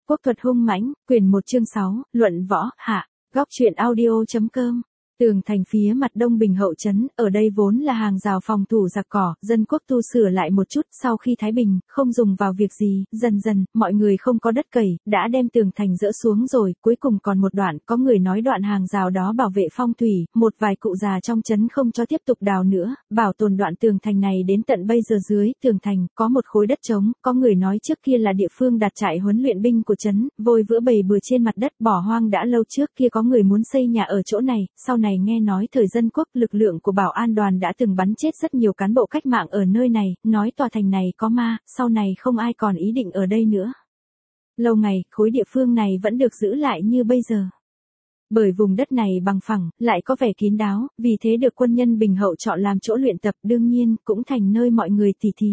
Quốc thuật hung mãnh, quyển 1 chương 6, luận võ, hạ, góc truyện audio.com. Tường thành phía mặt đông Bình Hậu trấn, ở đây vốn là hàng rào phòng thủ giặc cỏ, dân quốc tu sửa lại một chút, sau khi Thái Bình, không dùng vào việc gì, dần dần, mọi người không có đất cày, đã đem tường thành dỡ xuống rồi, cuối cùng còn một đoạn, có người nói đoạn hàng rào đó bảo vệ phong thủy, một vài cụ già trong trấn không cho tiếp tục đào nữa, bảo tồn đoạn tường thành này đến tận bây giờ dưới tường thành, có một khối đất trống, có người nói trước kia là địa phương đặt trại huấn luyện binh của trấn, vôi vữa bầy bừa trên mặt đất bỏ hoang đã lâu trước kia có người muốn xây nhà ở chỗ này, sau này nghe nói thời dân quốc lực lượng của bảo an đoàn đã từng bắn chết rất nhiều cán bộ cách mạng ở nơi này, nói tòa thành này có ma, sau này không ai còn ý định ở đây nữa. Lâu ngày, khối địa phương này vẫn được giữ lại như bây giờ. Bởi vùng đất này bằng phẳng, lại có vẻ kín đáo, vì thế được quân nhân Bình Hậu chọn làm chỗ luyện tập, đương nhiên, cũng thành nơi mọi người tỉ thí.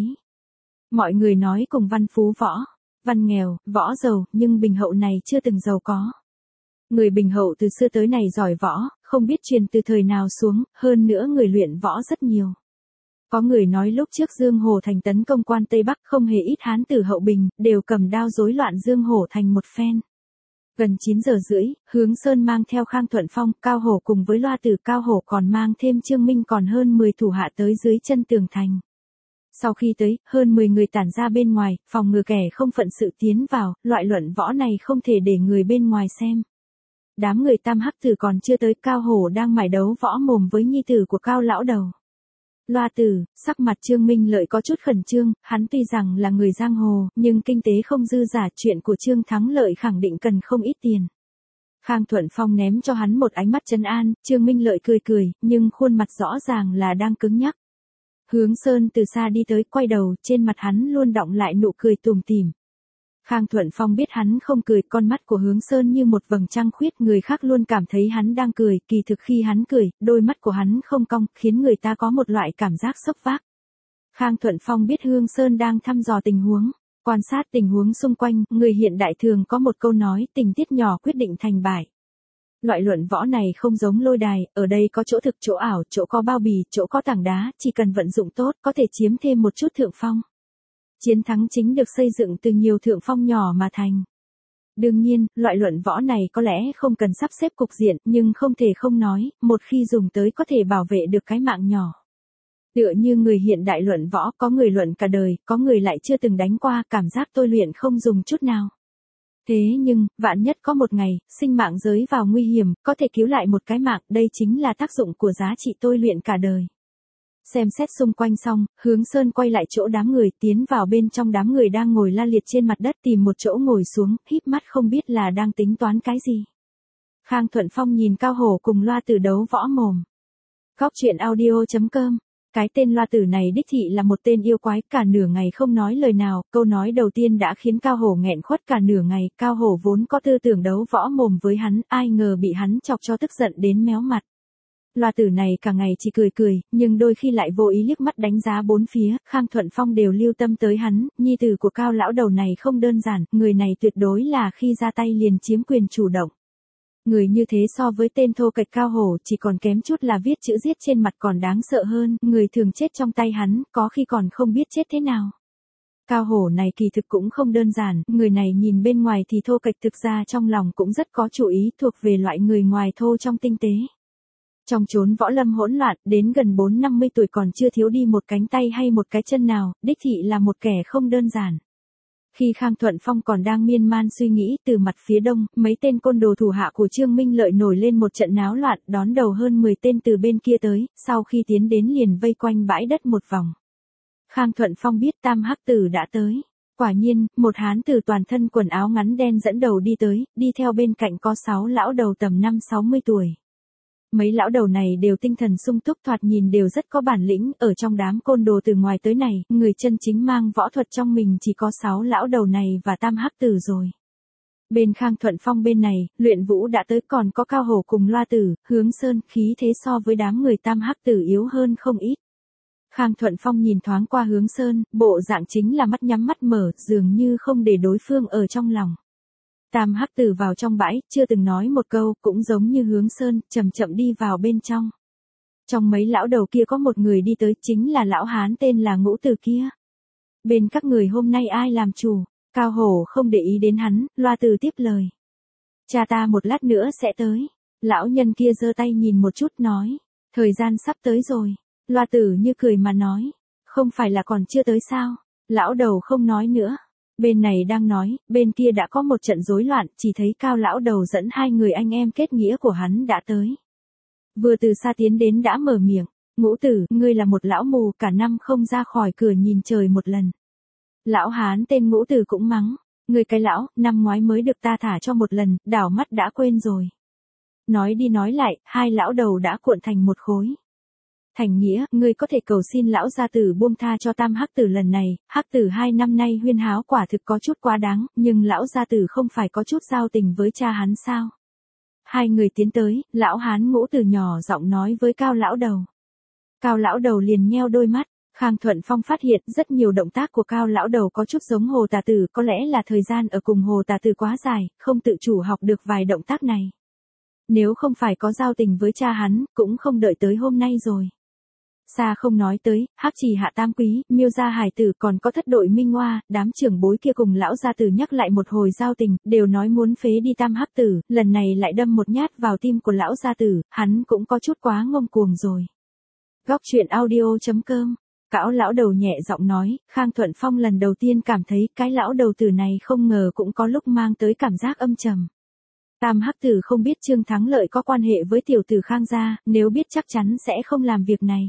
Mọi người nói cùng văn phú võ, văn nghèo, võ giàu, nhưng Bình Hậu này chưa từng giàu có. Người Bình Hậu từ xưa tới này giỏi võ, không biết truyền từ thời nào xuống, hơn nữa người luyện võ rất nhiều. Có người nói lúc trước Dương Hổ Thành tấn công quan Tây Bắc không hề ít hán tử Hậu Bình, đều cầm đao rối loạn Dương Hổ Thành một phen. Gần 9 giờ rưỡi, Hướng Sơn mang theo Khang Thuận Phong, Cao Hổ cùng với Loa Tử Cao Hổ còn mang thêm Trương Minh còn hơn 10 thủ hạ tới dưới chân tường thành. Sau khi tới, hơn 10 người tản ra bên ngoài, phòng ngừa kẻ không phận sự tiến vào, loại luận võ này không thể để người bên ngoài xem. Đám người Tam Hắc Tử còn chưa tới, Cao Hổ đang mải đấu võ mồm với nhi tử của Cao lão đầu. Loa Tử, sắc mặt Trương Minh Lợi có chút khẩn trương, hắn tuy rằng là người giang hồ, nhưng kinh tế không dư giả, chuyện của Trương Thắng Lợi khẳng định cần không ít tiền. Khang Thuận Phong ném cho hắn một ánh mắt trấn an, Trương Minh Lợi cười cười, nhưng khuôn mặt rõ ràng là đang cứng nhắc. Hướng Sơn từ xa đi tới, quay đầu, trên mặt hắn luôn đọng lại nụ cười tủm tỉm. Khang Thuận Phong biết hắn không cười, con mắt của Hướng Sơn như một vầng trăng khuyết, người khác luôn cảm thấy hắn đang cười, kỳ thực khi hắn cười, đôi mắt của hắn không cong, khiến người ta có một loại cảm giác sốc vác. Khang Thuận Phong biết Hướng Sơn đang thăm dò tình huống, quan sát tình huống xung quanh, người hiện đại thường có một câu nói, tình tiết nhỏ quyết định thành bại. Loại luận võ này không giống lôi đài, ở đây có chỗ thực chỗ ảo, chỗ có bao bì, chỗ có tảng đá, chỉ cần vận dụng tốt, có thể chiếm thêm một chút thượng phong. Chiến thắng chính được xây dựng từ nhiều thượng phong nhỏ mà thành. Đương nhiên, loại luận võ này có lẽ không cần sắp xếp cục diện, nhưng không thể không nói, một khi dùng tới có thể bảo vệ được cái mạng nhỏ. Tựa như người hiện đại luận võ, có người luận cả đời, có người lại chưa từng đánh qua, cảm giác tôi luyện không dùng chút nào. Thế nhưng, vạn nhất có một ngày, sinh mạng giới vào nguy hiểm, có thể cứu lại một cái mạng, đây chính là tác dụng của giá trị tôi luyện cả đời. Xem xét xung quanh xong, Hướng Sơn quay lại chỗ đám người, tiến vào bên trong đám người đang ngồi la liệt trên mặt đất, tìm một chỗ ngồi xuống, híp mắt không biết là đang tính toán cái gì. Khang Thuận Phong nhìn Cao Hổ cùng Loa Tử đấu võ mồm. Góc truyện audio.com. Cái tên Loa Tử này đích thị là một tên yêu quái, cả nửa ngày không nói lời nào, câu nói đầu tiên đã khiến Cao Hổ nghẹn khuất cả nửa ngày, Cao Hổ vốn có tư tưởng đấu võ mồm với hắn, ai ngờ bị hắn chọc cho tức giận đến méo mặt. Loa Tử này cả ngày chỉ cười cười, nhưng đôi khi lại vô ý liếc mắt đánh giá bốn phía, Khang Thuận Phong đều lưu tâm tới hắn, nhi tử của Cao lão đầu này không đơn giản, người này tuyệt đối là khi ra tay liền chiếm quyền chủ động. Người như thế so với tên thô kệch Cao Hổ chỉ còn kém chút là viết chữ giết trên mặt còn đáng sợ hơn, người thường chết trong tay hắn, có khi còn không biết chết thế nào. Cao Hổ này kỳ thực cũng không đơn giản, người này nhìn bên ngoài thì thô kệch thực ra trong lòng cũng rất có chủ ý, thuộc về loại người ngoài thô trong tinh tế. Trong chốn võ lâm hỗn loạn, đến gần 4-50 tuổi còn chưa thiếu đi một cánh tay hay một cái chân nào, đích thị là một kẻ không đơn giản. Khi Khang Thuận Phong còn đang miên man suy nghĩ, từ mặt phía đông, mấy tên côn đồ thủ hạ của Trương Minh Lợi nổi lên một trận náo loạn, đón đầu hơn 10 tên từ bên kia tới, sau khi tiến đến liền vây quanh bãi đất một vòng. Khang Thuận Phong biết Tam Hắc Tử đã tới. Quả nhiên, một hán tử toàn thân quần áo ngắn đen dẫn đầu đi tới, đi theo bên cạnh có 6 lão đầu tầm 5-60 tuổi. Mấy lão đầu này đều tinh thần sung túc, thoạt nhìn đều rất có bản lĩnh, ở trong đám côn đồ từ ngoài tới này, người chân chính mang võ thuật trong mình chỉ có 6 lão đầu này và Tam Hắc Tử rồi. Bên Khang Thuận Phong bên này, luyện vũ đã tới, còn có Cao Hổ cùng Loa Tử, Hướng Sơn, khí thế so với đám người Tam Hắc Tử yếu hơn không ít. Khang Thuận Phong nhìn thoáng qua Hướng Sơn, bộ dạng chính là mắt nhắm mắt mở, dường như không để đối phương ở trong lòng. Tam Hắc Tử vào trong bãi, chưa từng nói một câu, cũng giống như Hướng Sơn, chậm chậm đi vào bên trong. Trong mấy lão đầu kia có một người đi tới, chính là lão hán tên là Ngũ Tử kia. Bên các người hôm nay ai làm chủ? Cao Hổ không để ý đến hắn, Loa Tử tiếp lời. Cha ta một lát nữa sẽ tới. Lão nhân kia giơ tay nhìn một chút nói. Thời gian sắp tới rồi. Loa Tử như cười mà nói. Không phải là còn chưa tới sao? Lão đầu không nói nữa. Bên này đang nói, bên kia đã có một trận rối loạn, chỉ thấy Cao lão đầu dẫn hai người anh em kết nghĩa của hắn đã tới. Vừa từ xa tiến đến đã mở miệng. Ngũ Tử, ngươi là một lão mù, cả năm không ra khỏi cửa nhìn trời một lần. Lão hán tên Ngũ Tử cũng mắng. Ngươi cái lão, năm ngoái mới được ta thả cho một lần, đảo mắt đã quên rồi. Nói đi nói lại, hai lão đầu đã cuộn thành một khối. Thành nghĩa, ngươi có thể cầu xin lão gia tử buông tha cho Tam Hắc Tử lần này, Hắc Tử 2 năm nay huyên háo quả thực có chút quá đáng, nhưng lão gia tử không phải có chút giao tình với cha hắn sao? Hai người tiến tới, lão hán Ngũ Tử nhỏ giọng nói với Cao lão đầu. Cao lão đầu liền nheo đôi mắt. Khang Thuận Phong phát hiện rất nhiều động tác của Cao lão đầu có chút giống Hồ Tà Tử, có lẽ là thời gian ở cùng Hồ Tà Tử quá dài, không tự chủ học được vài động tác này. Nếu không phải có giao tình với cha hắn, cũng không đợi tới hôm nay rồi. Xa không nói tới, Hắc Trì Hạ Tam Quý, Miêu gia hải tử còn có thất đội Minh Hoa, đám trưởng bối kia cùng lão gia tử nhắc lại một hồi giao tình, đều nói muốn phế đi Tam Hắc Tử, lần này lại đâm một nhát vào tim của lão gia tử, hắn cũng có chút quá ngông cuồng rồi. Góc truyện audio.com. Cão lão đầu nhẹ giọng nói, Khang Thuận Phong lần đầu tiên cảm thấy cái lão đầu tử này không ngờ cũng có lúc mang tới cảm giác âm trầm. Tam Hắc Tử không biết Trương Thắng Lợi có quan hệ với tiểu tử Khang gia, nếu biết chắc chắn sẽ không làm việc này.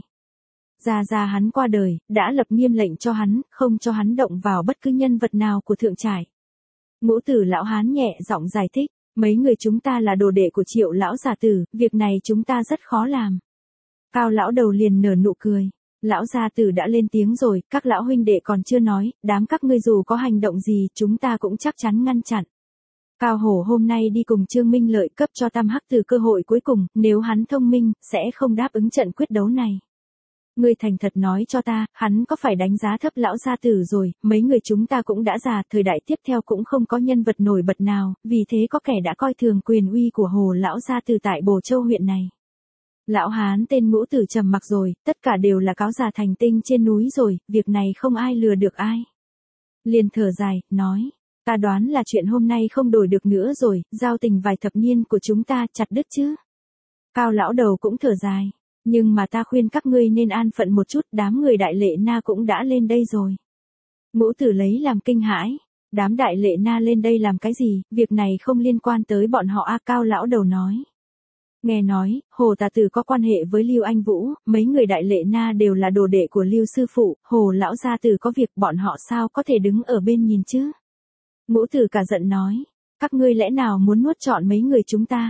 Gia hắn qua đời, đã lập nghiêm lệnh cho hắn, không cho hắn động vào bất cứ nhân vật nào của thượng trải. Ngũ Tử lão hán nhẹ giọng giải thích, mấy người chúng ta là đồ đệ của Triệu lão gia tử, việc này chúng ta rất khó làm. Cao lão đầu liền nở nụ cười. Lão gia tử đã lên tiếng rồi, các lão huynh đệ còn chưa nói, đám các ngươi dù có hành động gì, chúng ta cũng chắc chắn ngăn chặn. Cao Hổ hôm nay đi cùng Trương Minh Lợi cấp cho Tam Hắc Tử cơ hội cuối cùng, nếu hắn thông minh, sẽ không đáp ứng trận quyết đấu này. Ngươi thành thật nói cho ta, hắn có phải đánh giá thấp lão gia tử rồi, mấy người chúng ta cũng đã già, thời đại tiếp theo cũng không có nhân vật nổi bật nào, vì thế có kẻ đã coi thường quyền uy của Hồ lão gia tử tại Bồ Châu huyện này. Lão hán tên Ngũ Tử trầm mặc rồi, tất cả đều là cáo già thành tinh trên núi rồi, việc này không ai lừa được ai. Liền thở dài, nói, ta đoán là chuyện hôm nay không đổi được nữa rồi, giao tình vài thập niên của chúng ta chặt đứt chứ. Cao lão đầu cũng thở dài, nhưng mà ta khuyên các ngươi nên an phận một chút, đám người Đại Lệ Na cũng đã lên đây rồi. Ngũ Tử lấy làm kinh hãi, đám Đại Lệ Na lên đây làm cái gì, việc này không liên quan tới bọn họ a. Cao lão đầu nói. Nghe nói, Hồ Tà Tử có quan hệ với Lưu Anh Vũ, mấy người Đại Lệ Na đều là đồ đệ của Lưu sư phụ, Hồ lão gia tử có việc bọn họ sao có thể đứng ở bên nhìn chứ? Ngũ Tử cả giận nói, các ngươi lẽ nào muốn nuốt trọn mấy người chúng ta?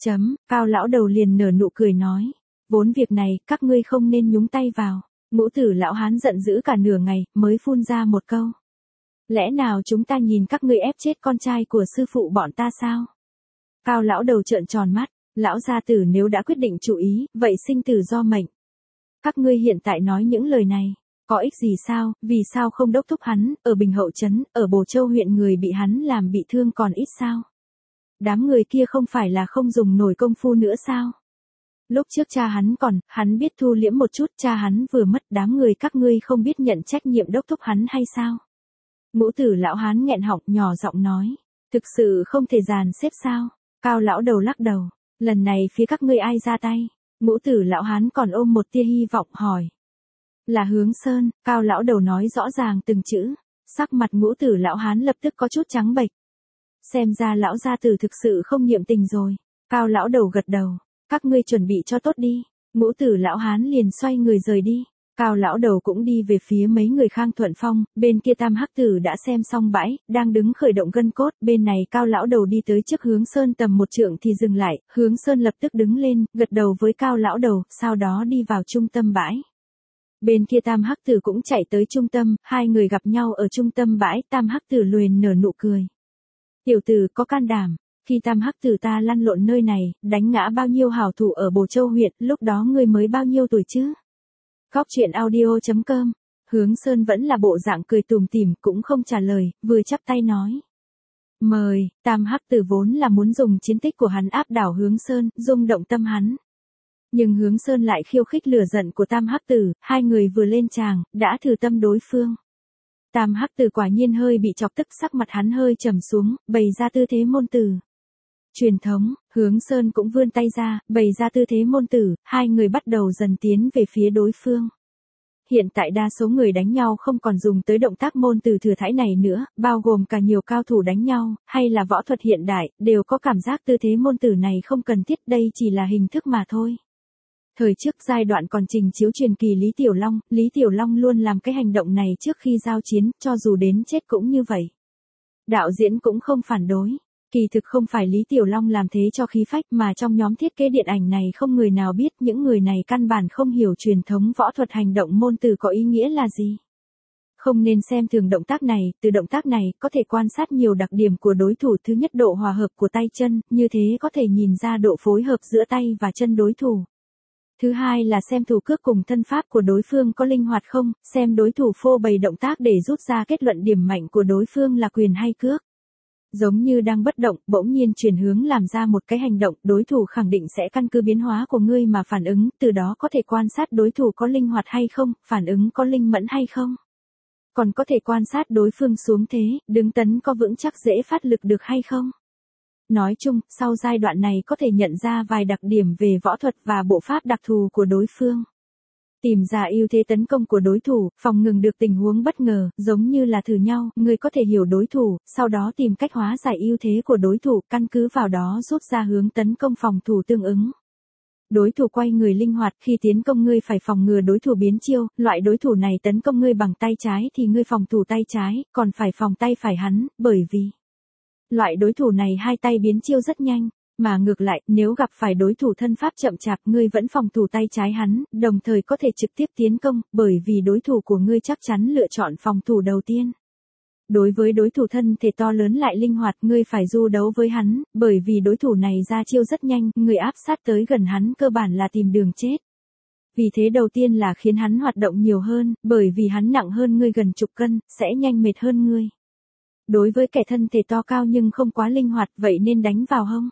Cao lão đầu liền nở nụ cười nói, vốn việc này các ngươi không nên nhúng tay vào. Ngũ Tử lão hán giận dữ cả nửa ngày, mới phun ra một câu. Lẽ nào chúng ta nhìn các ngươi ép chết con trai của sư phụ bọn ta sao? Cao lão đầu trợn tròn mắt. Lão gia tử nếu đã quyết định chủ ý, vậy sinh tử do mệnh. Các ngươi hiện tại nói những lời này, có ích gì sao, vì sao không đốc thúc hắn, ở Bình Hậu Trấn, ở Bồ Châu huyện người bị hắn làm bị thương còn ít sao? Đám người kia không phải là không dùng nổi công phu nữa sao? Lúc trước cha hắn còn, hắn biết thu liễm một chút, cha hắn vừa mất, đám người các ngươi không biết nhận trách nhiệm đốc thúc hắn hay sao? Ngũ Tử lão hán nghẹn họng nhỏ giọng nói, thực sự không thể dàn xếp sao? Cao lão đầu lắc đầu. Lần này phía các ngươi ai ra tay? Ngũ Tử lão hán còn ôm một tia hy vọng hỏi. Là Hướng Sơn, Cao lão đầu nói rõ ràng từng chữ. Sắc mặt Ngũ Tử lão hán lập tức có chút trắng bệch. Xem ra lão gia tử thực sự không niệm tình rồi. Cao lão đầu gật đầu. Các ngươi chuẩn bị cho tốt đi. Ngũ Tử lão hán liền xoay người rời đi. Cao lão đầu cũng đi về phía mấy người Khang Thuận Phong, bên kia Tam Hắc Tử đã xem xong bãi, đang đứng khởi động gân cốt, bên này Cao lão đầu đi tới trước Hướng Sơn tầm một trượng thì dừng lại, Hướng Sơn lập tức đứng lên, gật đầu với Cao lão đầu, sau đó đi vào trung tâm bãi. Bên kia Tam Hắc Tử cũng chạy tới trung tâm, hai người gặp nhau ở trung tâm bãi, Tam Hắc Tử lườn nở nụ cười. Tiểu tử có can đảm, khi Tam Hắc Tử ta lăn lộn nơi này, đánh ngã bao nhiêu hảo thủ ở Bồ Châu huyện, lúc đó ngươi mới bao nhiêu tuổi chứ? Góc truyện audio.com. Hướng Sơn vẫn là bộ dạng cười tủm tỉm, cũng không trả lời, vừa chắp tay nói. Mời, Tam Hắc Tử vốn là muốn dùng chiến tích của hắn áp đảo Hướng Sơn, rung động tâm hắn. Nhưng Hướng Sơn lại khiêu khích lửa giận của Tam Hắc Tử, hai người vừa lên tràng, đã thử tâm đối phương. Tam Hắc Tử quả nhiên hơi bị chọc tức, sắc mặt hắn hơi trầm xuống, bày ra tư thế môn tử. Truyền thống, Hướng Sơn cũng vươn tay ra, bày ra tư thế môn tử, hai người bắt đầu dần tiến về phía đối phương. Hiện tại đa số người đánh nhau không còn dùng tới động tác môn tử thừa thãi này nữa, bao gồm cả nhiều cao thủ đánh nhau, hay là võ thuật hiện đại, đều có cảm giác tư thế môn tử này không cần thiết, đây chỉ là hình thức mà thôi. Thời trước giai đoạn còn trình chiếu truyền kỳ Lý Tiểu Long luôn làm cái hành động này trước khi giao chiến, cho dù đến chết cũng như vậy. Đạo diễn cũng không phản đối. Kỳ thực không phải Lý Tiểu Long làm thế cho khí phách, mà trong nhóm thiết kế điện ảnh này không người nào biết, những người này căn bản không hiểu truyền thống võ thuật hành động môn tử có ý nghĩa là gì. Không nên xem thường động tác này, từ động tác này có thể quan sát nhiều đặc điểm của đối thủ. Thứ nhất, độ hòa hợp của tay chân, như thế có thể nhìn ra độ phối hợp giữa tay và chân đối thủ. Thứ hai là xem thủ cước cùng thân pháp của đối phương có linh hoạt không, xem đối thủ phô bày động tác để rút ra kết luận điểm mạnh của đối phương là quyền hay cước. Giống như đang bất động, bỗng nhiên chuyển hướng làm ra một cái hành động, đối thủ khẳng định sẽ căn cứ biến hóa của ngươi mà phản ứng, từ đó có thể quan sát đối thủ có linh hoạt hay không, phản ứng có linh mẫn hay không. Còn có thể quan sát đối phương xuống thế, đứng tấn có vững chắc dễ phát lực được hay không. Nói chung, sau giai đoạn này có thể nhận ra vài đặc điểm về võ thuật và bộ pháp đặc thù của đối phương. Tìm ra ưu thế tấn công của đối thủ, phòng ngừng được tình huống bất ngờ, giống như là thử nhau, người có thể hiểu đối thủ, sau đó tìm cách hóa giải ưu thế của đối thủ, căn cứ vào đó rút ra hướng tấn công phòng thủ tương ứng. Đối thủ quay người linh hoạt, khi tiến công ngươi phải phòng ngừa đối thủ biến chiêu, loại đối thủ này tấn công ngươi bằng tay trái thì ngươi phòng thủ tay trái, còn phải phòng tay phải hắn, bởi vì loại đối thủ này hai tay biến chiêu rất nhanh. Mà ngược lại, nếu gặp phải đối thủ thân pháp chậm chạp, ngươi vẫn phòng thủ tay trái hắn, đồng thời có thể trực tiếp tiến công, bởi vì đối thủ của ngươi chắc chắn lựa chọn phòng thủ đầu tiên. Đối với đối thủ thân thể to lớn lại linh hoạt, ngươi phải du đấu với hắn, bởi vì đối thủ này ra chiêu rất nhanh, ngươi áp sát tới gần hắn cơ bản là tìm đường chết. Vì thế đầu tiên là khiến hắn hoạt động nhiều hơn, bởi vì hắn nặng hơn ngươi gần chục cân, sẽ nhanh mệt hơn ngươi. Đối với kẻ thân thể to cao nhưng không quá linh hoạt, vậy nên đánh vào hông.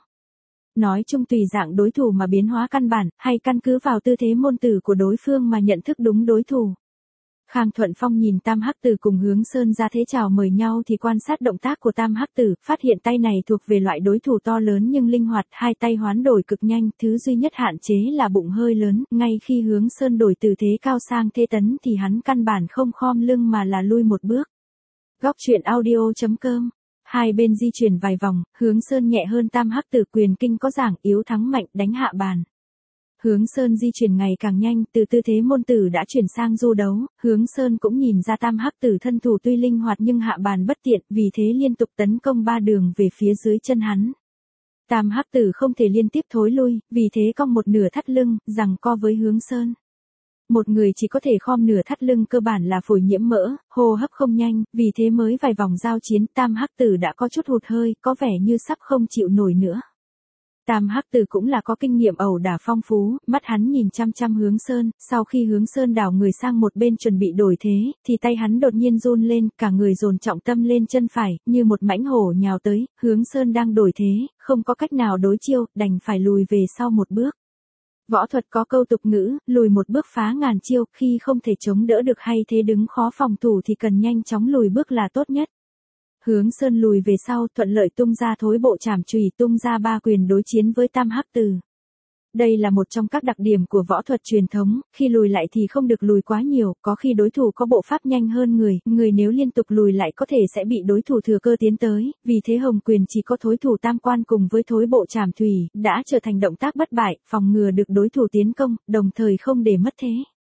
Nói chung tùy dạng đối thủ mà biến hóa căn bản, hay căn cứ vào tư thế môn tử của đối phương mà nhận thức đúng đối thủ. Khang Thuận Phong nhìn Tam Hắc Tử cùng Hướng Sơn ra thế chào mời nhau thì quan sát động tác của Tam Hắc Tử, phát hiện tay này thuộc về loại đối thủ to lớn nhưng linh hoạt, hai tay hoán đổi cực nhanh, thứ duy nhất hạn chế là bụng hơi lớn, ngay khi Hướng Sơn đổi từ thế cao sang thế tấn thì hắn căn bản không khom lưng mà là lui một bước. Góc truyện audio.com. Hai bên di chuyển vài vòng, Hướng Sơn nhẹ hơn Tam Hắc Tử, quyền kinh có giảng, yếu thắng mạnh, đánh hạ bàn. Hướng Sơn di chuyển ngày càng nhanh, từ tư thế môn tử đã chuyển sang du đấu, Hướng Sơn cũng nhìn ra Tam Hắc Tử thân thủ tuy linh hoạt nhưng hạ bàn bất tiện, vì thế liên tục tấn công ba đường về phía dưới chân hắn. Tam Hắc Tử không thể liên tiếp thối lui, vì thế cong một nửa thắt lưng, giằng co với Hướng Sơn. Một người chỉ có thể khom nửa thắt lưng cơ bản là phổi nhiễm mỡ, hô hấp không nhanh, vì thế mới vài vòng giao chiến Tam Hắc Tử đã có chút hụt hơi, có vẻ như sắp không chịu nổi nữa. Tam Hắc Tử cũng là có kinh nghiệm ẩu đả phong phú, mắt hắn nhìn chăm chăm Hướng Sơn, sau khi Hướng Sơn đảo người sang một bên chuẩn bị đổi thế, thì tay hắn đột nhiên run lên, cả người dồn trọng tâm lên chân phải, như một mãnh hổ nhào tới, Hướng Sơn đang đổi thế, không có cách nào đối chiêu, đành phải lùi về sau một bước. Võ thuật có câu tục ngữ, lùi một bước phá ngàn chiêu, khi không thể chống đỡ được hay thế đứng khó phòng thủ thì cần nhanh chóng lùi bước là tốt nhất. Hướng Sơn lùi về sau, thuận lợi tung ra thối bộ trảm chùy, tung ra ba quyền đối chiến với Tam Hắc Tử. Đây là một trong các đặc điểm của võ thuật truyền thống, khi lùi lại thì không được lùi quá nhiều, có khi đối thủ có bộ pháp nhanh hơn người nếu liên tục lùi lại có thể sẽ bị đối thủ thừa cơ tiến tới, vì thế hồng quyền chỉ có thối thủ tam quan cùng với thối bộ trảm chùy, đã trở thành động tác bất bại, phòng ngừa được đối thủ tiến công, đồng thời không để mất thế.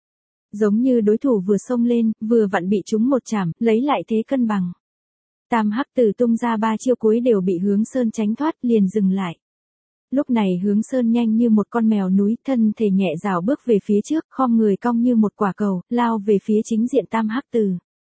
Giống như đối thủ vừa xông lên, vừa vặn bị trúng một chảm, lấy lại thế cân bằng. Tam Hắc Tử tung ra ba chiêu cuối đều bị Hướng Sơn tránh thoát, liền dừng lại. Lúc này Hướng Sơn nhanh như một con mèo núi, thân thể nhẹ rảo bước về phía trước, khom người cong như một quả cầu, lao về phía chính diện Tam Hắc Tử.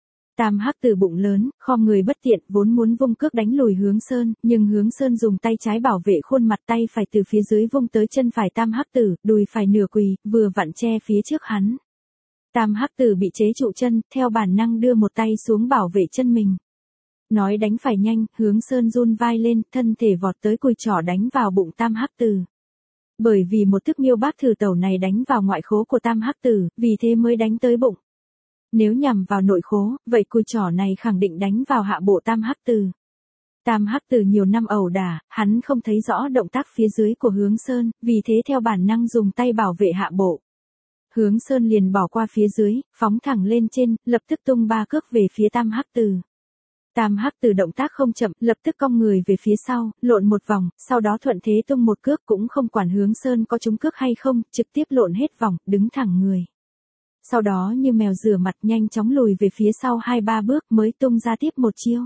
Tam Hắc Tử bụng lớn, khom người bất tiện, vốn muốn vung cước đánh lùi Hướng Sơn, nhưng Hướng Sơn dùng tay trái bảo vệ khuôn mặt, tay phải từ phía dưới vung tới chân phải Tam Hắc Tử, đùi phải nửa quỳ, vừa vặn che phía trước hắn. Tam Hắc Tử bị chế trụ chân, theo bản năng đưa một tay xuống bảo vệ chân mình. Nói đánh phải nhanh, Hướng Sơn run vai lên, thân thể vọt tới cùi trỏ đánh vào bụng Tam Hắc Tử. Bởi vì một thức miêu bác thử tẩu này đánh vào ngoại khố của Tam Hắc Tử, vì thế mới đánh tới bụng. Nếu nhằm vào nội khố, vậy cùi trỏ này khẳng định đánh vào hạ bộ Tam Hắc Từ. Tam Hắc Từ nhiều năm ẩu đả, hắn không thấy rõ động tác phía dưới của Hướng Sơn, vì thế theo bản năng dùng tay bảo vệ hạ bộ. Hướng Sơn liền bỏ qua phía dưới, phóng thẳng lên trên, lập tức tung 3 cước về phía Tam Hắc Từ. Tam Hắc Từ động tác không chậm, lập tức cong người về phía sau, lộn một vòng, sau đó thuận thế tung một cước cũng không quản Hướng Sơn có trúng cước hay không, trực tiếp lộn hết vòng, đứng thẳng người. Sau đó như mèo rửa mặt nhanh chóng lùi về phía sau 2-3 bước mới tung ra tiếp một chiêu.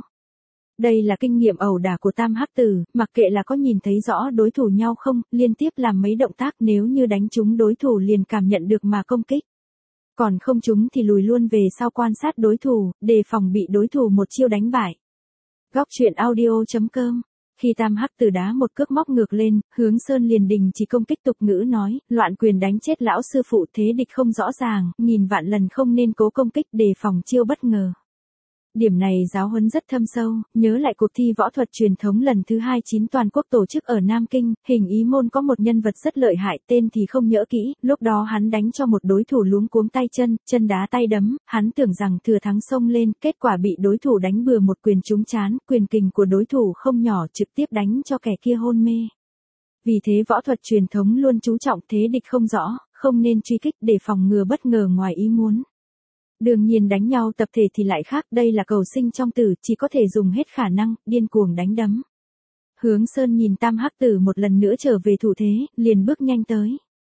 Đây là kinh nghiệm ẩu đả của Tam Hắc Từ, mặc kệ là có nhìn thấy rõ đối thủ nhau không, liên tiếp làm mấy động tác nếu như đánh trúng đối thủ liền cảm nhận được mà công kích. Còn không trúng thì lùi luôn về sau quan sát đối thủ, đề phòng bị đối thủ một chiêu đánh bại. Góc truyện audio.com. Khi Tam Hắc Từ đá một cước móc ngược lên, Hướng Sơn liền đình chỉ công kích tục ngữ nói, loạn quyền đánh chết lão sư phụ thế địch không rõ ràng, nghìn vạn lần không nên cố công kích đề phòng chiêu bất ngờ. Điểm này giáo huấn rất thâm sâu, nhớ lại cuộc thi võ thuật truyền thống lần thứ 29 toàn quốc tổ chức ở Nam Kinh, hình ý môn có một nhân vật rất lợi hại tên thì không nhớ kỹ, lúc đó hắn đánh cho một đối thủ luống cuống tay chân đá tay đấm, hắn tưởng rằng thừa thắng xông lên, kết quả bị đối thủ đánh bừa một quyền trúng trán, quyền kình của đối thủ không nhỏ trực tiếp đánh cho kẻ kia hôn mê. Vì thế võ thuật truyền thống luôn chú trọng thế địch không rõ, không nên truy kích để phòng ngừa bất ngờ ngoài ý muốn. Đương nhiên đánh nhau tập thể thì lại khác, đây là cầu sinh trong tử, chỉ có thể dùng hết khả năng, điên cuồng đánh đấm. Hướng Sơn nhìn Tam Hắc Tử một lần nữa trở về thủ thế, liền bước nhanh tới.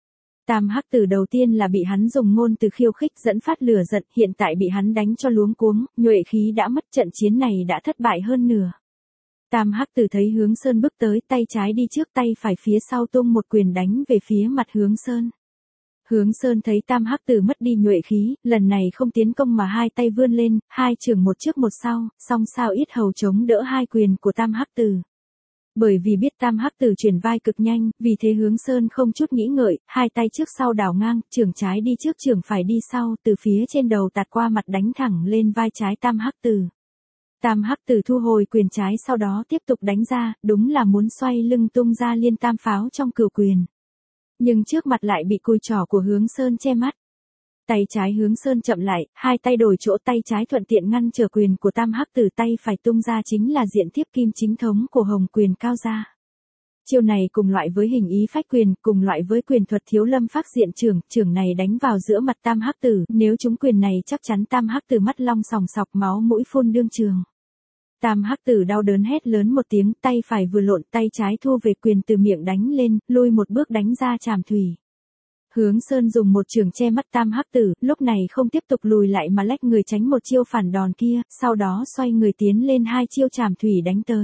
Tam Hắc Tử đầu tiên là bị hắn dùng ngôn từ khiêu khích dẫn phát lửa giận, hiện tại bị hắn đánh cho luống cuống, nhuệ khí đã mất, trận chiến này đã thất bại hơn nửa. Tam Hắc Tử thấy Hướng Sơn bước tới, tay trái đi trước tay phải phía sau tung một quyền đánh về phía mặt Hướng Sơn. Hướng Sơn thấy Tam Hắc Tử mất đi nhuệ khí, lần này không tiến công mà hai tay vươn lên, hai trường một trước một sau, song sao yết hầu chống đỡ hai quyền của Tam Hắc Tử. Bởi vì biết Tam Hắc Tử chuyển vai cực nhanh, vì thế Hướng Sơn không chút nghĩ ngợi, hai tay trước sau đảo ngang, trường trái đi trước trường phải đi sau, từ phía trên đầu tạt qua mặt đánh thẳng lên vai trái Tam Hắc Tử. Tam Hắc Tử thu hồi quyền trái sau đó tiếp tục đánh ra, đúng là muốn xoay lưng tung ra liên tam pháo trong cửu quyền. Nhưng trước mặt lại bị cùi trỏ của Hướng Sơn che mắt. Tay trái Hướng Sơn chậm lại, hai tay đổi chỗ, tay trái thuận tiện ngăn trở quyền của Tam Hắc Tử, tay phải tung ra chính là diện tiếp kim chính thống của Hồng Quyền Cao Gia. Chiêu này cùng loại với hình ý phách quyền, cùng loại với quyền thuật Thiếu Lâm Phác Diện trưởng này đánh vào giữa mặt Tam Hắc Tử, nếu trúng quyền này chắc chắn Tam Hắc Tử mắt long sòng sọc máu mũi phun đương trường. Tam Hắc Tử đau đớn hét lớn một tiếng, tay phải vừa lộn, tay trái thu về quyền từ miệng đánh lên, lui một bước đánh ra trảm thủy. Hướng Sơn dùng một chưởng che mắt Tam Hắc Tử, lúc này không tiếp tục lùi lại mà lách người tránh một chiêu phản đòn kia, sau đó xoay người tiến lên hai chiêu trảm thủy đánh tới.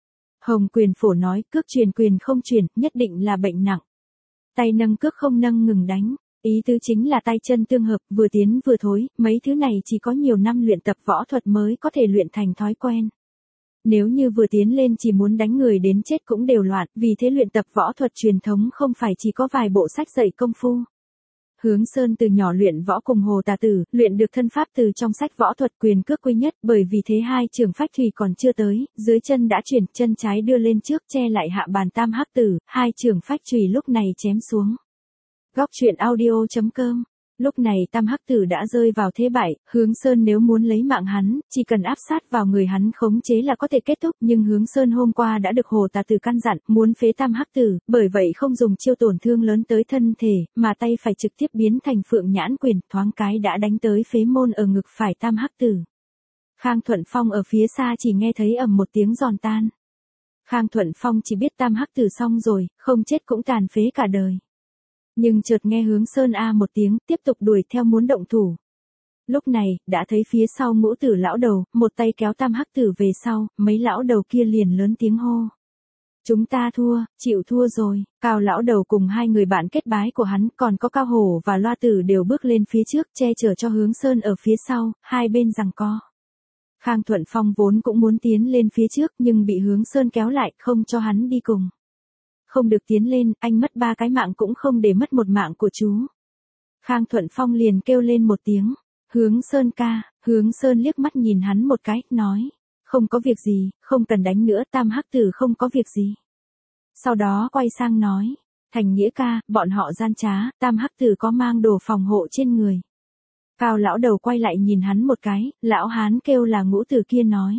Hồng Quyền Phổ nói, cước truyền quyền không truyền, nhất định là bệnh nặng. Tay nâng cước không nâng ngừng đánh. Ý tứ chính là tay chân tương hợp, vừa tiến vừa thối, mấy thứ này chỉ có nhiều năm luyện tập võ thuật mới có thể luyện thành thói quen. Nếu như vừa tiến lên chỉ muốn đánh người đến chết cũng đều loạn, vì thế luyện tập võ thuật truyền thống không phải chỉ có vài bộ sách dạy công phu. Hướng Sơn từ nhỏ luyện võ cùng Hồ Tà Tử, luyện được thân pháp từ trong sách võ thuật quyền cước quy nhất, bởi vì thế hai trường phách thủy còn chưa tới, dưới chân đã chuyển, chân trái đưa lên trước che lại hạ bàn Tam Hắc Tử, hai trường phách thủy lúc này chém xuống. Góc truyện audio.com. Lúc này Tam Hắc Tử đã rơi vào thế bại, Hướng Sơn nếu muốn lấy mạng hắn, chỉ cần áp sát vào người hắn khống chế là có thể kết thúc, nhưng Hướng Sơn hôm qua đã được Hồ Tà Tử căn dặn, muốn phế Tam Hắc Tử, bởi vậy không dùng chiêu tổn thương lớn tới thân thể, mà tay phải trực tiếp biến thành Phượng Nhãn Quyền, thoáng cái đã đánh tới phế môn ở ngực phải Tam Hắc Tử. Khang Thuận Phong ở phía xa chỉ nghe thấy ầm một tiếng giòn tan. Khang Thuận Phong chỉ biết Tam Hắc Tử xong rồi, không chết cũng tàn phế cả đời. Nhưng chợt nghe Hướng Sơn a một tiếng, tiếp tục đuổi theo muốn động thủ. Lúc này, đã thấy phía sau Ngũ Tử lão đầu, một tay kéo Tam Hắc Tử về sau, mấy lão đầu kia liền lớn tiếng hô. Chúng ta thua, chịu thua rồi. Cao lão đầu cùng hai người bạn kết bái của hắn, còn có Cao Hổ và Loa Tử đều bước lên phía trước che chở cho Hướng Sơn ở phía sau, hai bên giằng co. Khang Thuận Phong vốn cũng muốn tiến lên phía trước nhưng bị Hướng Sơn kéo lại, không cho hắn đi cùng. Không được tiến lên, anh mất 3 cái mạng cũng không để mất một mạng của chú. Khang Thuận Phong liền kêu lên một tiếng, Hướng Sơn ca. Hướng Sơn liếc mắt nhìn hắn một cái, nói, không có việc gì, không cần đánh nữa, Tam Hắc Tử không có việc gì. Sau đó quay sang nói, Thành Nghĩa ca, bọn họ gian trá, Tam Hắc Tử có mang đồ phòng hộ trên người. Cao lão đầu quay lại nhìn hắn một cái, lão hán kêu là Ngũ Tử kia nói.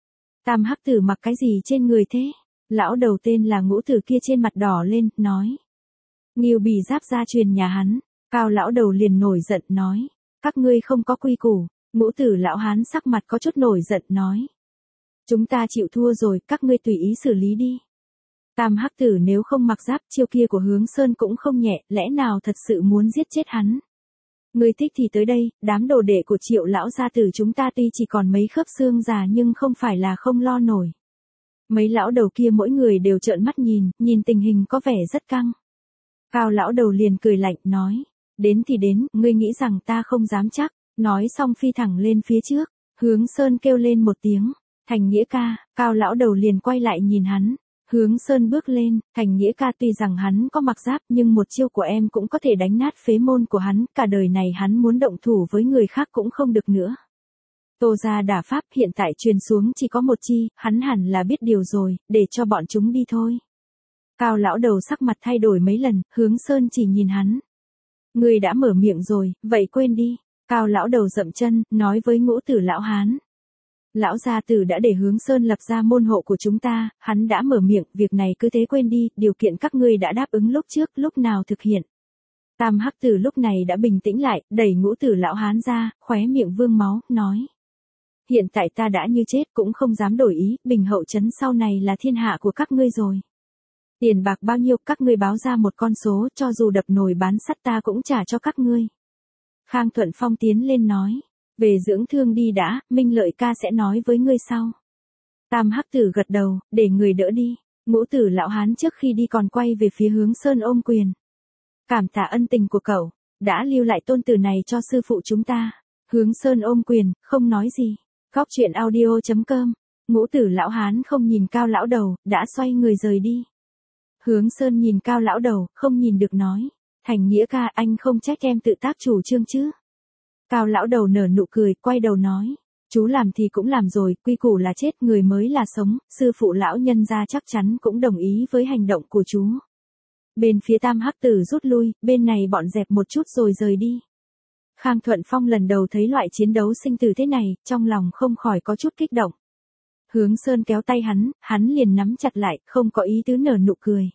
Tam hắc tử mặc cái gì trên người thế? Lão đầu tên là Ngũ Tử kia trên mặt đỏ lên, nói. Ngưu Bì Giáp gia truyền nhà hắn. Cao lão đầu liền nổi giận nói. Các ngươi không có quy củ. Ngũ Tử lão hán sắc mặt có chút nổi giận nói. Chúng ta chịu thua rồi, các ngươi tùy ý xử lý đi. Tam hắc tử nếu không mặc giáp, chiêu kia của Hướng Sơn cũng không nhẹ, lẽ nào thật sự muốn giết chết hắn. Ngươi thích thì tới đây, đám đồ đệ của Triệu lão gia tử chúng ta tuy chỉ còn mấy khớp xương già nhưng không phải là không lo nổi. Mấy lão đầu kia mỗi người đều trợn mắt nhìn tình hình có vẻ rất căng. Cao lão đầu liền cười lạnh nói, đến thì đến, ngươi nghĩ rằng ta không dám chắc, nói xong phi thẳng lên phía trước, Hướng Sơn kêu lên một tiếng, Thành Nghĩa ca, Cao lão đầu liền quay lại nhìn hắn, Hướng Sơn bước lên, Thành Nghĩa ca tuy rằng hắn có mặc giáp nhưng một chiêu của em cũng có thể đánh nát phế môn của hắn, cả đời này hắn muốn động thủ với người khác cũng không được nữa. Tô gia đả pháp hiện tại truyền xuống chỉ có một chi, hắn hẳn là biết điều rồi, để cho bọn chúng đi thôi. Cao lão đầu sắc mặt thay đổi mấy lần, Hướng Sơn chỉ nhìn hắn. Người đã mở miệng rồi, vậy quên đi. Cao lão đầu dậm chân, nói với Ngũ Tử lão hán. Lão gia tử đã để Hướng Sơn lập ra môn hộ của chúng ta, hắn đã mở miệng, việc này cứ thế quên đi, điều kiện các ngươi đã đáp ứng lúc trước, lúc nào thực hiện. Tam hắc tử lúc này đã bình tĩnh lại, đẩy Ngũ Tử lão hán ra, khóe miệng vương máu, nói. Hiện tại ta đã như chết cũng không dám đổi ý, Bình Hậu trấn sau này là thiên hạ của các ngươi rồi. Tiền bạc bao nhiêu các ngươi báo ra một con số, cho dù đập nồi bán sắt ta cũng trả cho các ngươi. Khang Thuận Phong tiến lên nói, về dưỡng thương đi đã, Minh Lợi ca sẽ nói với ngươi sau. Tam hắc tử gật đầu, để người đỡ đi. Ngũ Tử lão hán trước khi đi còn quay về phía Hướng Sơn ôm quyền. Cảm tạ ân tình của cậu, đã lưu lại tôn tử này cho sư phụ chúng ta. Hướng Sơn ôm quyền, không nói gì. Góc truyện audio.com. Ngũ Tử lão hán không nhìn Cao lão đầu, đã xoay người rời đi. Hướng Sơn nhìn Cao lão đầu, không nhìn được nói. Thành Nghĩa ca, anh không trách em tự tác chủ trương chứ. Cao lão đầu nở nụ cười, quay đầu nói. Chú làm thì cũng làm rồi, quy củ là chết, người mới là sống, sư phụ lão nhân gia chắc chắn cũng đồng ý với hành động của chú. Bên phía Tam hắc tử rút lui, bên này bọn dẹp một chút rồi rời đi. Khang Thuận Phong lần đầu thấy loại chiến đấu sinh tử thế này, trong lòng không khỏi có chút kích động. Hướng Sơn kéo tay hắn liền nắm chặt lại, không có ý tứ nở nụ cười.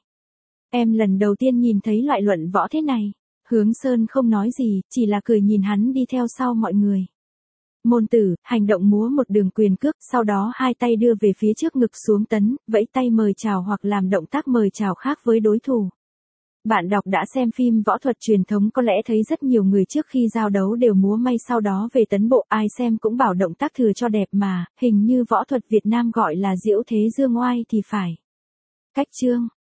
Em lần đầu tiên nhìn thấy loại luận võ thế này. Hướng Sơn không nói gì, chỉ là cười nhìn hắn đi theo sau mọi người. Môn tử, hành động múa một đường quyền cước, sau đó hai tay đưa về phía trước ngực xuống tấn, vẫy tay mời chào hoặc làm động tác mời chào khác với đối thủ. Bạn đọc đã xem phim võ thuật truyền thống có lẽ thấy rất nhiều người trước khi giao đấu đều múa may sau đó về tấn bộ, ai xem cũng bảo động tác thừa cho đẹp mà, hình như võ thuật Việt Nam gọi là diễu thế dương oai thì phải. Cách chương